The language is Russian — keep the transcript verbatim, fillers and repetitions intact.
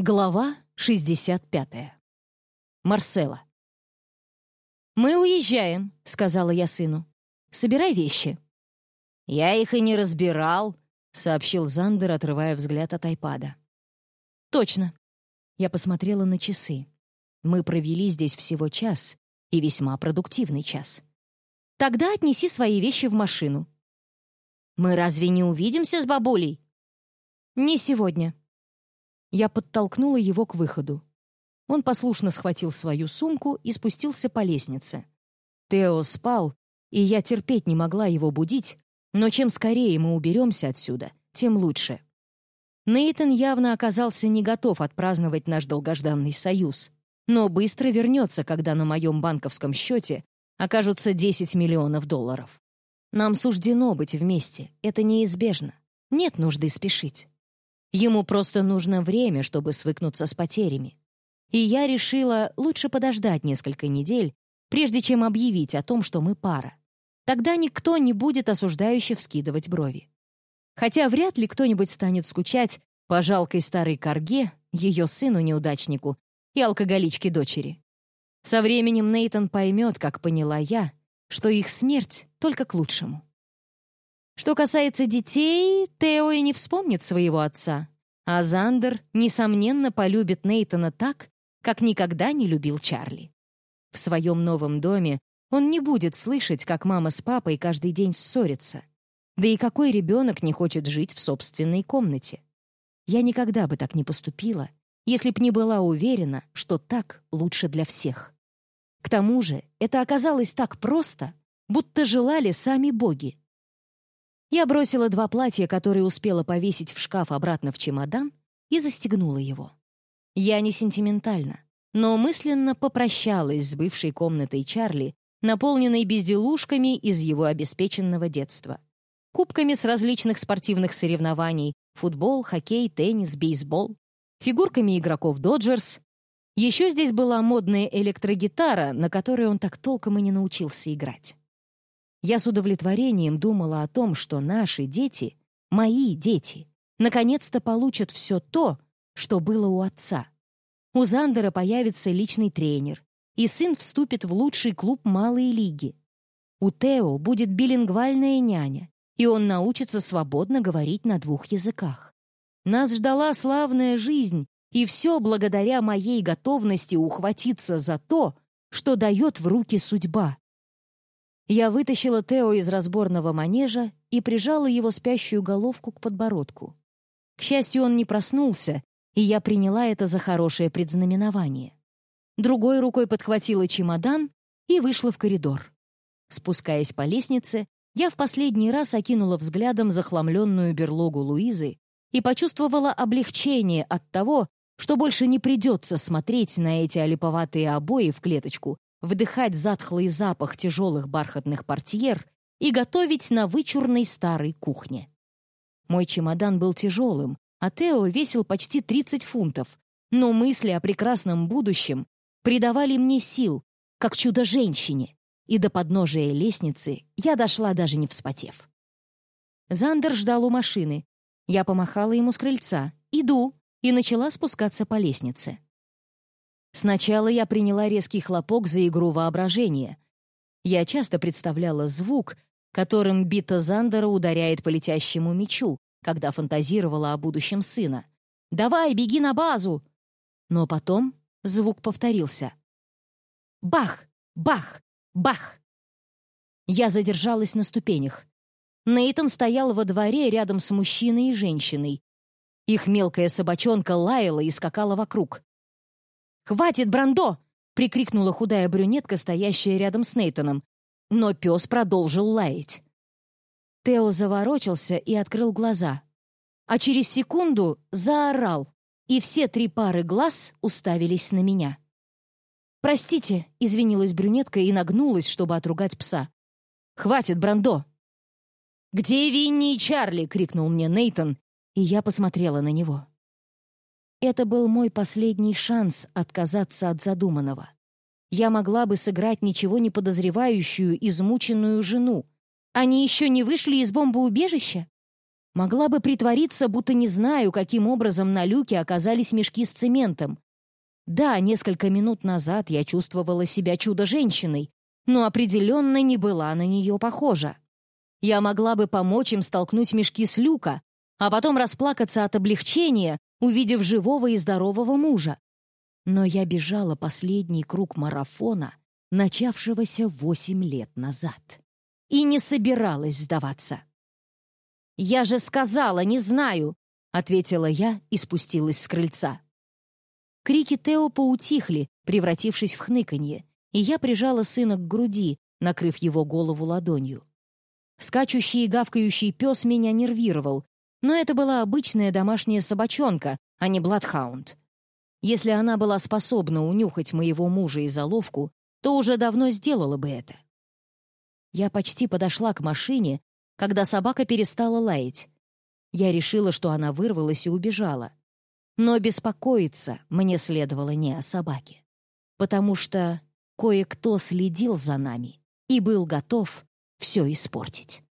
Глава шестьдесят пятая. Марселла. «Мы уезжаем», — сказала я сыну. «Собирай вещи». «Я их и не разбирал», — сообщил Зандер, отрывая взгляд от айпада. «Точно». Я посмотрела на часы. Мы провели здесь всего час, и весьма продуктивный час. «Тогда отнеси свои вещи в машину». «Мы разве не увидимся с бабулей?» «Не сегодня». Я подтолкнула его к выходу. Он послушно схватил свою сумку и спустился по лестнице. Тео спал, и я терпеть не могла его будить, но чем скорее мы уберемся отсюда, тем лучше. Нейтан явно оказался не готов отпраздновать наш долгожданный союз, но быстро вернется, когда на моем банковском счете окажутся десять миллионов долларов. Нам суждено быть вместе, это неизбежно. Нет нужды спешить. Ему просто нужно время, чтобы свыкнуться с потерями. И я решила лучше подождать несколько недель, прежде чем объявить о том, что мы пара. Тогда никто не будет осуждающе вскидывать брови. Хотя вряд ли кто-нибудь станет скучать по жалкой старой корге, ее сыну-неудачнику и алкоголичке-дочери. Со временем Нейтан поймет, как поняла я, что их смерть только к лучшему. Что касается детей, Тео и не вспомнит своего отца, а Зандер, несомненно, полюбит Нейтана так, как никогда не любил Чарли. В своем новом доме он не будет слышать, как мама с папой каждый день ссорятся. Да и какой ребенок не хочет жить в собственной комнате? Я никогда бы так не поступила, если б не была уверена, что так лучше для всех. К тому же это оказалось так просто, будто желали сами боги. Я бросила два платья, которые успела повесить в шкаф, обратно в чемодан, и застегнула его. Я не сентиментальна, но мысленно попрощалась с бывшей комнатой Чарли, наполненной безделушками из его обеспеченного детства. Кубками с различных спортивных соревнований — футбол, хоккей, теннис, бейсбол, фигурками игроков Доджерс. Еще здесь была модная электрогитара, на которой он так толком и не научился играть. Я с удовлетворением думала о том, что наши дети, мои дети, наконец-то получат все то, что было у отца. У Зандера появится личный тренер, и сын вступит в лучший клуб малой лиги. У Тео будет билингвальная няня, и он научится свободно говорить на двух языках. Нас ждала славная жизнь, и все благодаря моей готовности ухватиться за то, что дает в руки судьба. Я вытащила Тео из разборного манежа и прижала его спящую головку к подбородку. К счастью, он не проснулся, и я приняла это за хорошее предзнаменование. Другой рукой подхватила чемодан и вышла в коридор. Спускаясь по лестнице, я в последний раз окинула взглядом захламленную берлогу Луизы и почувствовала облегчение от того, что больше не придется смотреть на эти олиповатые обои в клеточку, вдыхать затхлый запах тяжелых бархатных портьер и готовить на вычурной старой кухне. Мой чемодан был тяжелым, а Тео весил почти тридцать фунтов, но мысли о прекрасном будущем придавали мне сил, как чудо-женщине, и до подножия лестницы я дошла, даже не вспотев. Зандер ждал у машины. Я помахала ему с крыльца «Иду» и начала спускаться по лестнице. Сначала я приняла резкий хлопок за игру воображения. Я часто представляла звук, которым бита Зандера ударяет по летящему мячу, когда фантазировала о будущем сына. «Давай, беги на базу!» Но потом звук повторился. Бах! Бах! Бах! Я задержалась на ступенях. Нейтан стоял во дворе рядом с мужчиной и женщиной. Их мелкая собачонка лаяла и скакала вокруг. «Хватит, Брандо!» — прикрикнула худая брюнетка, стоящая рядом с Нейтаном. Но пес продолжил лаять. Тео заворочился и открыл глаза. А через секунду заорал, и все три пары глаз уставились на меня. «Простите», — извинилась брюнетка и нагнулась, чтобы отругать пса. «Хватит, Брандо!» «Где Винни и Чарли?» — крикнул мне Нейтан, и я посмотрела на него. Это был мой последний шанс отказаться от задуманного. Я могла бы сыграть ничего не подозревающую, измученную жену. Они еще не вышли из бомбоубежища? Могла бы притвориться, будто не знаю, каким образом на люке оказались мешки с цементом. Да, несколько минут назад я чувствовала себя чудо-женщиной, но определенно не была на нее похожа. Я могла бы помочь им столкнуть мешки с люка, а потом расплакаться от облегчения, увидев живого и здорового мужа. Но я бежала последний круг марафона, начавшегося восемь лет назад, и не собиралась сдаваться. «Я же сказала, не знаю!» — ответила я и спустилась с крыльца. Крики Тео поутихли, превратившись в хныканье, и я прижала сына к груди, накрыв его голову ладонью. Скачущий и гавкающий пес меня нервировал, но это была обычная домашняя собачонка, а не бладхаунд. Если она была способна унюхать моего мужа и заловку, то уже давно сделала бы это. Я почти подошла к машине, когда собака перестала лаять. Я решила, что она вырвалась и убежала. Но беспокоиться мне следовало не о собаке, потому что кое-кто следил за нами и был готов все испортить.